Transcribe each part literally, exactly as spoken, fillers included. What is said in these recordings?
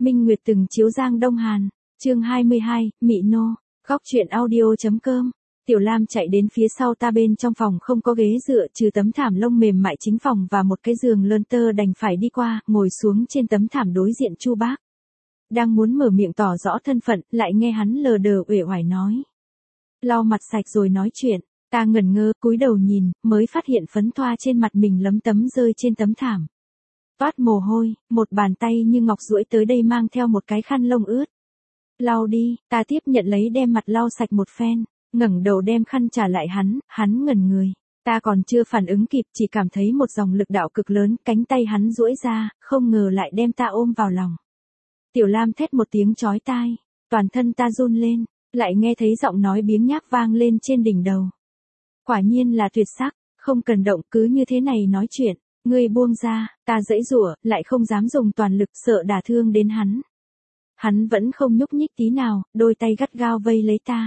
Minh Nguyệt từng chiếu Giang Đông Hàn, chương hai mươi hai, Mị Nô, góc truyện audio.com. Tiểu Lam chạy đến phía sau ta, bên trong phòng không có ghế dựa trừ tấm thảm lông mềm mại chính phòng và một cái giường lơn tơ, đành phải đi qua, ngồi xuống trên tấm thảm đối diện Chu Bác. Đang muốn mở miệng tỏ rõ thân phận, lại nghe hắn lờ đờ uể oải nói. Lau mặt sạch rồi nói chuyện, ta ngẩn ngơ, cúi đầu nhìn, mới phát hiện phấn thoa trên mặt mình lấm tấm rơi trên tấm thảm. Toát mồ hôi, một bàn tay như ngọc duỗi tới đây mang theo một cái khăn lông ướt. Lau đi, ta tiếp nhận lấy đem mặt lau sạch một phen, ngẩng đầu đem khăn trả lại hắn, hắn ngẩn người. Ta còn chưa phản ứng kịp, chỉ cảm thấy một dòng lực đạo cực lớn, cánh tay hắn duỗi ra, không ngờ lại đem ta ôm vào lòng. Tiểu Lam thét một tiếng chói tai, toàn thân ta run lên, lại nghe thấy giọng nói biếng nhác vang lên trên đỉnh đầu. Quả nhiên là tuyệt sắc, không cần động, cứ như thế này nói chuyện, ngươi buông ra, ta giãy giụa, lại không dám dùng toàn lực, sợ đả thương đến hắn. Hắn vẫn không nhúc nhích tí nào, đôi tay gắt gao vây lấy ta.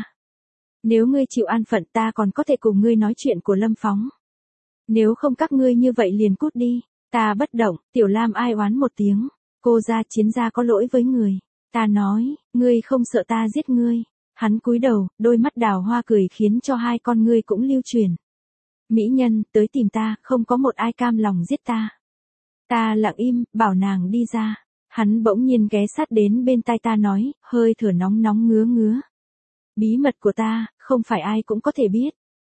Nếu ngươi chịu an phận, ta còn có thể cùng ngươi nói chuyện của Lâm Phóng. Nếu không các ngươi như vậy liền cút đi. Ta bất động, Tiểu Lam ai oán một tiếng. Cô gia chiến gia có lỗi với người. Ta nói, ngươi không sợ ta giết ngươi. Hắn cúi đầu, đôi mắt đào hoa cười khiến cho hai con ngươi cũng lưu truyền. Mỹ nhân, tới tìm ta, không có một ai cam lòng giết ta. Ta lặng im, bảo nàng đi ra. Hắn bỗng nhiên ghé sát đến bên tai ta nói, hơi thở nóng nóng ngứa ngứa. Bí mật của ta, không phải ai cũng có thể biết.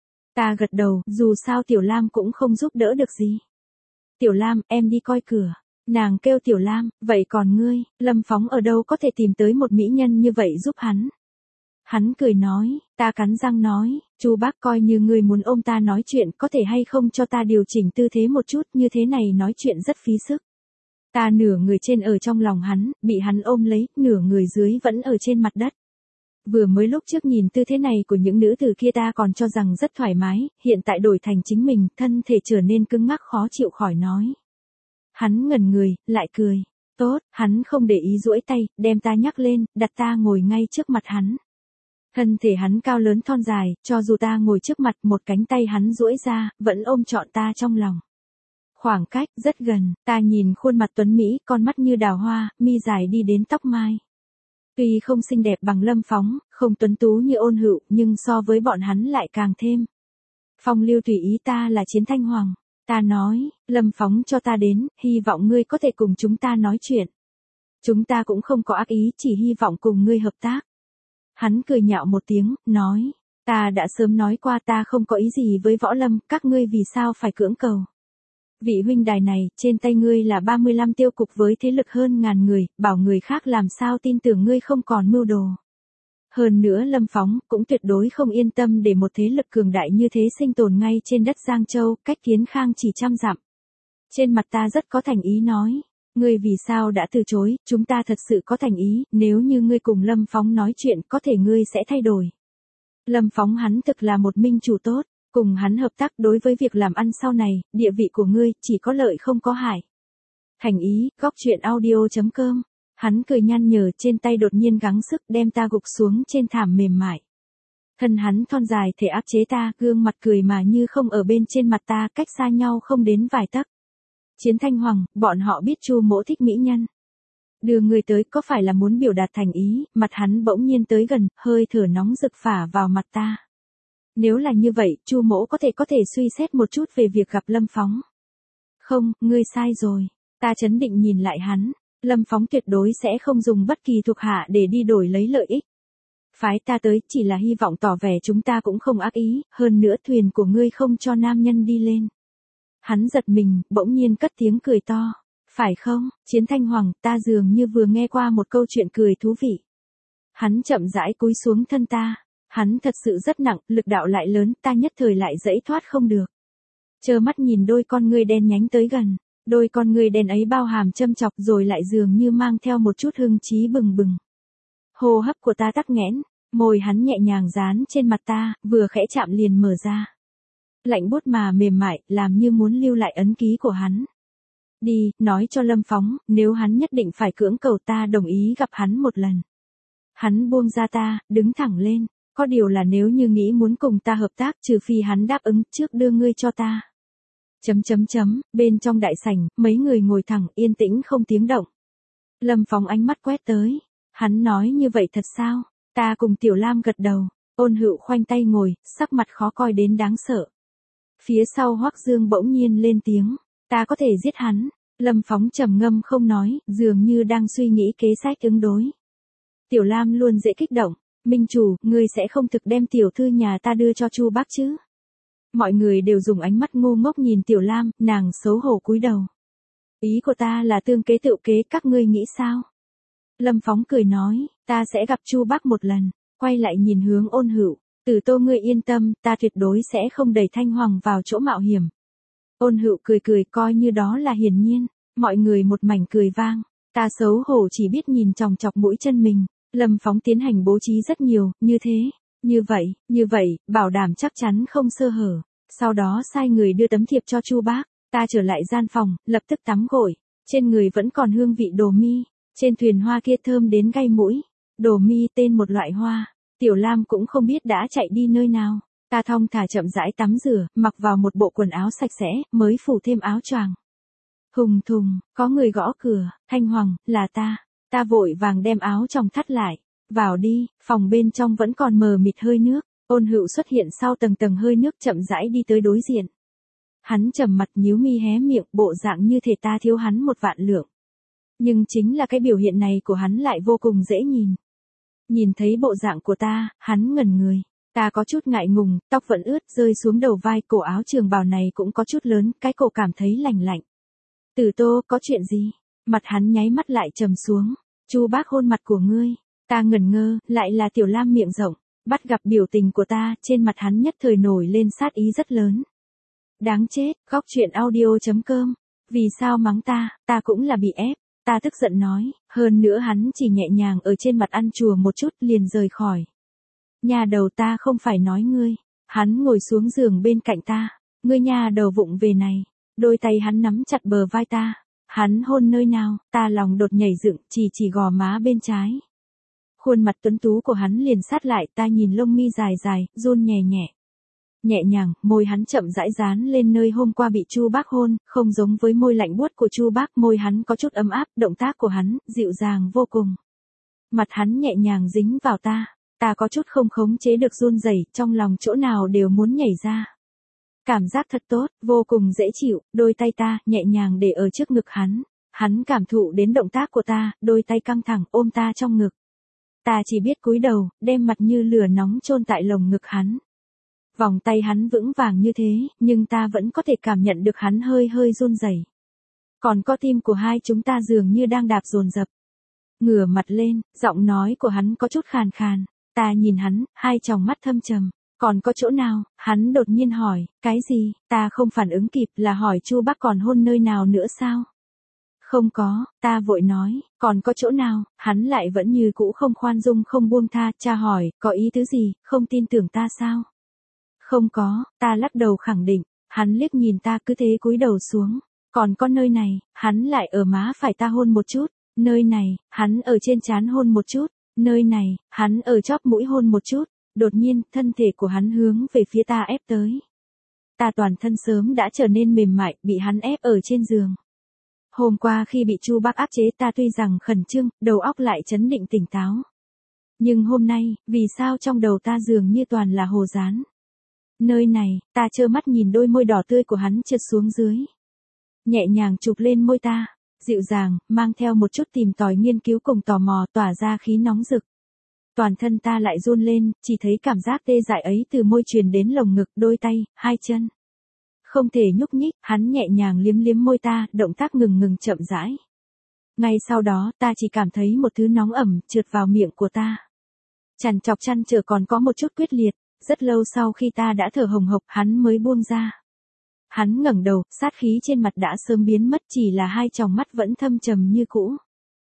Ta gật đầu, dù sao Tiểu Lam cũng không giúp đỡ được gì. Tiểu Lam, em đi coi cửa. Nàng kêu Tiểu Lam, vậy còn ngươi, Lâm Phóng ở đâu có thể tìm tới một mỹ nhân như vậy giúp hắn? Hắn cười nói, ta cắn răng nói, Chu Bác, coi như ngươi muốn ôm ta nói chuyện, có thể hay không cho ta điều chỉnh tư thế một chút, như thế này nói chuyện rất phí sức. Ta nửa người trên ở trong lòng hắn, bị hắn ôm lấy, nửa người dưới vẫn ở trên mặt đất. Vừa mới lúc trước nhìn tư thế này của những nữ tử kia ta còn cho rằng rất thoải mái, hiện tại đổi thành chính mình, thân thể trở nên cứng ngắc khó chịu khỏi nói. Hắn ngẩn người, lại cười. Tốt, hắn không để ý duỗi tay, đem ta nhắc lên, đặt ta ngồi ngay trước mặt hắn. Thân thể hắn cao lớn thon dài, cho dù ta ngồi trước mặt, một cánh tay hắn duỗi ra, vẫn ôm trọn ta trong lòng. Khoảng cách rất gần, ta nhìn khuôn mặt tuấn mỹ, con mắt như đào hoa, mi dài đi đến tóc mai. Tuy không xinh đẹp bằng Lâm Phóng, không tuấn tú như Ôn Hựu, nhưng so với bọn hắn lại càng thêm. Phong lưu tùy ý, ta là Chiến Thanh Hoàng. Ta nói, Lâm Phóng cho ta đến, hy vọng ngươi có thể cùng chúng ta nói chuyện. Chúng ta cũng không có ác ý, chỉ hy vọng cùng ngươi hợp tác. Hắn cười nhạo một tiếng, nói, ta đã sớm nói qua ta không có ý gì với Võ Lâm, các ngươi vì sao phải cưỡng cầu. Vị huynh đài này, trên tay ngươi là ba mươi lăm tiêu cục với thế lực hơn ngàn người, bảo người khác làm sao tin tưởng ngươi không còn mưu đồ. Hơn nữa Lâm Phóng cũng tuyệt đối không yên tâm để một thế lực cường đại như thế sinh tồn ngay trên đất Giang Châu, cách Kiến Khang chỉ trăm dặm. Trên mặt ta rất có thành ý nói, ngươi vì sao đã từ chối, chúng ta thật sự có thành ý, nếu như ngươi cùng Lâm Phóng nói chuyện có thể ngươi sẽ thay đổi. Lâm Phóng hắn thực là một minh chủ tốt. Cùng hắn hợp tác đối với việc làm ăn sau này, địa vị của ngươi chỉ có lợi không có hại. Thành ý, góc truyện audio.com. Hắn cười nhăn nhở, trên tay đột nhiên gắng sức đem ta gục xuống trên thảm mềm mại. Thân hắn thon dài thể áp chế ta, gương mặt cười mà như không ở bên trên mặt ta, cách xa nhau không đến vài tấc. Chiến Thanh Hoàng, bọn họ biết Chu mỗ thích mỹ nhân. Đưa người tới có phải là muốn biểu đạt thành ý, mặt hắn bỗng nhiên tới gần, hơi thở nóng rực phả vào mặt ta. Nếu là như vậy, Chu mỗ có thể có thể suy xét một chút về việc gặp Lâm Phóng. Không, ngươi sai rồi. Ta trấn định nhìn lại hắn. Lâm Phóng tuyệt đối sẽ không dùng bất kỳ thuộc hạ để đi đổi lấy lợi ích. Phái ta tới chỉ là hy vọng tỏ vẻ chúng ta cũng không ác ý, hơn nữa thuyền của ngươi không cho nam nhân đi lên. Hắn giật mình, bỗng nhiên cất tiếng cười to. Phải không, Chiến Thanh Hoàng, ta dường như vừa nghe qua một câu chuyện cười thú vị. Hắn chậm rãi cúi xuống thân ta. Hắn thật sự rất nặng, lực đạo lại lớn, ta nhất thời lại giãy thoát không được. Trơ mắt nhìn đôi con ngươi đen nhánh tới gần, đôi con ngươi đen ấy bao hàm châm chọc rồi lại dường như mang theo một chút hưng trí bừng bừng. Hô hấp của ta tắc nghẽn, môi hắn nhẹ nhàng dán trên mặt ta, vừa khẽ chạm liền mở ra. Lạnh buốt mà mềm mại, làm như muốn lưu lại ấn ký của hắn. Đi, nói cho Lâm Phóng, nếu hắn nhất định phải cưỡng cầu ta đồng ý gặp hắn một lần. Hắn buông ra ta, đứng thẳng lên. Có điều là nếu như nghĩ muốn cùng ta hợp tác, trừ phi hắn đáp ứng, trước đưa ngươi cho ta. Chấm chấm chấm, bên trong đại sảnh, mấy người ngồi thẳng, yên tĩnh không tiếng động. Lâm Phóng ánh mắt quét tới. Hắn nói như vậy thật sao? Ta cùng Tiểu Lam gật đầu. Ôn Hựu khoanh tay ngồi, sắc mặt khó coi đến đáng sợ. Phía sau Hoắc Dương bỗng nhiên lên tiếng. Ta có thể giết hắn. Lâm Phóng trầm ngâm không nói, dường như đang suy nghĩ kế sách ứng đối. Tiểu Lam luôn dễ kích động. Minh chủ, ngươi sẽ không thực đem tiểu thư nhà ta đưa cho Chu Bác chứ? Mọi người đều dùng ánh mắt ngu ngốc nhìn Tiểu Lam, nàng xấu hổ cúi đầu. Ý của ta là tương kế tự kế, các ngươi nghĩ sao? Lâm Phóng cười nói, ta sẽ gặp Chu Bác một lần, quay lại nhìn hướng Ôn Hựu. Tử Tô ngươi yên tâm, ta tuyệt đối sẽ không đẩy Thanh Hoàng vào chỗ mạo hiểm. Ôn Hựu cười cười coi như đó là hiển nhiên, mọi người một mảnh cười vang. Ta xấu hổ chỉ biết nhìn chòng chọc mũi chân mình. Lâm Phóng tiến hành bố trí rất nhiều, như thế, như vậy, như vậy, bảo đảm chắc chắn không sơ hở. Sau đó sai người đưa tấm thiệp cho Chu Bác, ta trở lại gian phòng, lập tức tắm gội, trên người vẫn còn hương vị đồ mi, trên thuyền hoa kia thơm đến gai mũi. Đồ mi tên một loại hoa, Tiểu Lam cũng không biết đã chạy đi nơi nào. Ta thong thả chậm rãi tắm rửa, mặc vào một bộ quần áo sạch sẽ, mới phủ thêm áo choàng. Hùng thùng, có người gõ cửa, Thanh Hoàng, là ta. Ta vội vàng đem áo choàng thắt lại. Vào đi, phòng bên trong vẫn còn mờ mịt hơi nước. Ôn Hựu xuất hiện sau tầng tầng hơi nước chậm rãi đi tới đối diện. Hắn trầm mặt nhíu mi hé miệng, bộ dạng như thể ta thiếu hắn một vạn lượng. Nhưng chính là cái biểu hiện này của hắn lại vô cùng dễ nhìn. Nhìn thấy bộ dạng của ta, hắn ngẩn người. Ta có chút ngại ngùng, tóc vẫn ướt rơi xuống đầu vai, cổ áo trường bào này cũng có chút lớn, cái cổ cảm thấy lành lạnh. Tử Tô, có chuyện gì? Mặt hắn nháy mắt lại trầm xuống. Chu Bác hôn mặt của ngươi. Ta ngẩn ngơ, lại là Tiểu Lam miệng rộng. Bắt gặp biểu tình của ta, trên mặt hắn nhất thời nổi lên sát ý rất lớn. Đáng chết, góc truyện audio chấm com. Vì sao mắng ta, ta cũng là bị ép. Ta tức giận nói, hơn nữa hắn chỉ nhẹ nhàng ở trên mặt ăn chùa một chút liền rời khỏi. Nhà đầu ta không phải nói ngươi. Hắn ngồi xuống giường bên cạnh ta. Ngươi nhà đầu vụng về này. Đôi tay hắn nắm chặt bờ vai ta. Hắn hôn nơi nào, ta lòng đột nhảy dựng, chỉ chỉ gò má bên trái. Khuôn mặt tuấn tú của hắn liền sát lại, ta nhìn lông mi dài dài, run nhẹ nhẹ. Nhẹ nhàng, môi hắn chậm rãi dán lên nơi hôm qua bị Chu Bác hôn, không giống với môi lạnh buốt của Chu Bác, môi hắn có chút ấm áp, động tác của hắn, dịu dàng vô cùng. Mặt hắn nhẹ nhàng dính vào ta, ta có chút không khống chế được run rẩy, trong lòng chỗ nào đều muốn nhảy ra. Cảm giác thật tốt, vô cùng dễ chịu, đôi tay ta, nhẹ nhàng để ở trước ngực hắn. Hắn cảm thụ đến động tác của ta, đôi tay căng thẳng, ôm ta trong ngực. Ta chỉ biết cúi đầu, đem mặt như lửa nóng chôn tại lồng ngực hắn. Vòng tay hắn vững vàng như thế, nhưng ta vẫn có thể cảm nhận được hắn hơi hơi run rẩy. Còn có tim của hai chúng ta dường như đang đạp dồn dập. Ngửa mặt lên, giọng nói của hắn có chút khàn khàn. Ta nhìn hắn, hai tròng mắt thâm trầm. Còn có chỗ nào? Hắn đột nhiên hỏi, cái gì? Ta không phản ứng kịp, là hỏi Chu Bác còn hôn nơi nào nữa sao? Không có, ta vội nói, còn có chỗ nào? Hắn lại vẫn như cũ không khoan dung không buông tha, cha hỏi, có ý tứ gì, không tin tưởng ta sao? Không có, ta lắc đầu khẳng định. Hắn liếc nhìn ta cứ thế cúi đầu xuống. Còn có nơi này, hắn lại ở má phải ta hôn một chút. Nơi này, hắn ở trên trán hôn một chút. Nơi này, hắn ở chóp mũi hôn một chút. Đột nhiên, thân thể của hắn hướng về phía ta ép tới. Ta toàn thân sớm đã trở nên mềm mại, bị hắn ép ở trên giường. Hôm qua khi bị Chu Bác áp chế ta tuy rằng khẩn trương, đầu óc lại trấn định tỉnh táo. Nhưng hôm nay, vì sao trong đầu ta dường như toàn là hồ dán. Nơi này, ta trơ mắt nhìn đôi môi đỏ tươi của hắn trượt xuống dưới. Nhẹ nhàng chụp lên môi ta, dịu dàng, mang theo một chút tìm tòi nghiên cứu cùng tò mò tỏa ra khí nóng rực. Toàn thân ta lại run lên, chỉ thấy cảm giác tê dại ấy từ môi truyền đến lồng ngực, đôi tay, hai chân. Không thể nhúc nhích, hắn nhẹ nhàng liếm liếm môi ta, động tác ngừng ngừng chậm rãi. Ngay sau đó, ta chỉ cảm thấy một thứ nóng ẩm trượt vào miệng của ta. Trằn trọc chăn trở còn có một chút quyết liệt, rất lâu sau khi ta đã thở hồng hộc, hắn mới buông ra. Hắn ngẩng đầu, sát khí trên mặt đã sớm biến mất, chỉ là hai tròng mắt vẫn thâm trầm như cũ.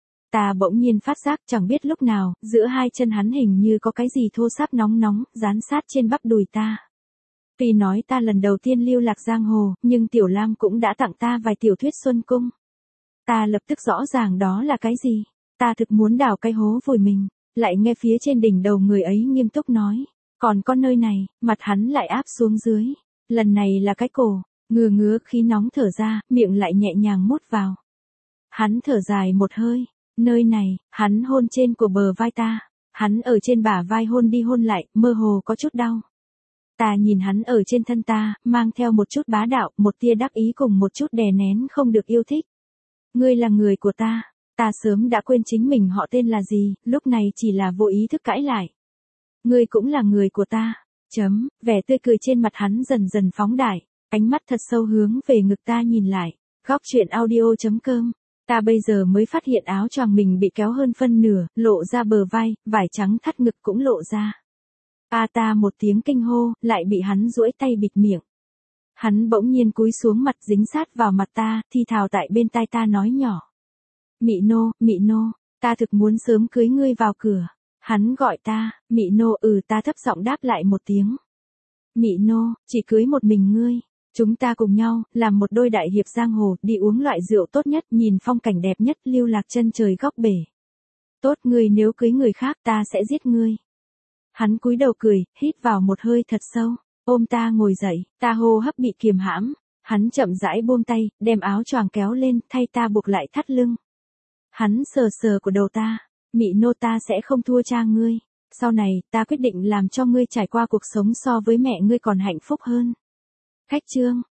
Ta bỗng nhiên phát giác chẳng biết lúc nào, giữa hai chân hắn hình như có cái gì thô ráp nóng nóng, dán sát trên bắp đùi ta. Tuy nói ta lần đầu tiên lưu lạc giang hồ, nhưng Tiểu Lam cũng đã tặng ta vài tiểu thuyết Xuân Cung. Ta lập tức rõ ràng đó là cái gì. Ta thực muốn đào cái hố vùi mình, lại nghe phía trên đỉnh đầu người ấy nghiêm túc nói. Còn có nơi này, mặt hắn lại áp xuống dưới. Lần này là cái cổ, ngừa ngứa khí nóng thở ra, miệng lại nhẹ nhàng mút vào. Hắn thở dài một hơi, Nơi này, hắn hôn trên của bờ vai ta. Hắn ở trên bả vai hôn đi hôn lại, mơ hồ có chút đau. Ta nhìn hắn ở trên thân ta, mang theo một chút bá đạo, một tia đắc ý cùng một chút đè nén không được yêu thích. Ngươi là người của ta. Ta sớm đã quên chính mình họ tên là gì, lúc này chỉ là vô ý thức cãi lại. Ngươi cũng là người của ta. Chấm, vẻ tươi cười trên mặt hắn dần dần phóng đại, ánh mắt thật sâu hướng về ngực ta nhìn lại. Góc truyện audio.com. Ta bây giờ mới phát hiện áo choàng mình bị kéo hơn phân nửa, lộ ra bờ vai, vải trắng thắt ngực cũng lộ ra. A ta một tiếng kinh hô, lại bị hắn duỗi tay bịt miệng. Hắn bỗng nhiên cúi xuống mặt dính sát vào mặt ta, thi thào tại bên tai ta nói nhỏ. Mị nô, mị nô, ta thực muốn sớm cưới ngươi vào cửa. Hắn gọi ta, mị nô, ừ, ta thấp giọng đáp lại một tiếng. Mị nô, chỉ cưới một mình ngươi. Chúng ta cùng nhau, làm một đôi đại hiệp giang hồ, đi uống loại rượu tốt nhất, nhìn phong cảnh đẹp nhất, lưu lạc chân trời góc bể. Tốt, ngươi nếu cưới người khác ta sẽ giết ngươi. Hắn cúi đầu cười, hít vào một hơi thật sâu, ôm ta ngồi dậy, ta hô hấp bị kiềm hãm. Hắn chậm rãi buông tay, đem áo choàng kéo lên, thay ta buộc lại thắt lưng. Hắn sờ sờ của đầu ta, mị nô, ta sẽ không thua cha ngươi. Sau này, ta quyết định làm cho ngươi trải qua cuộc sống so với mẹ ngươi còn hạnh phúc hơn. Khách chương.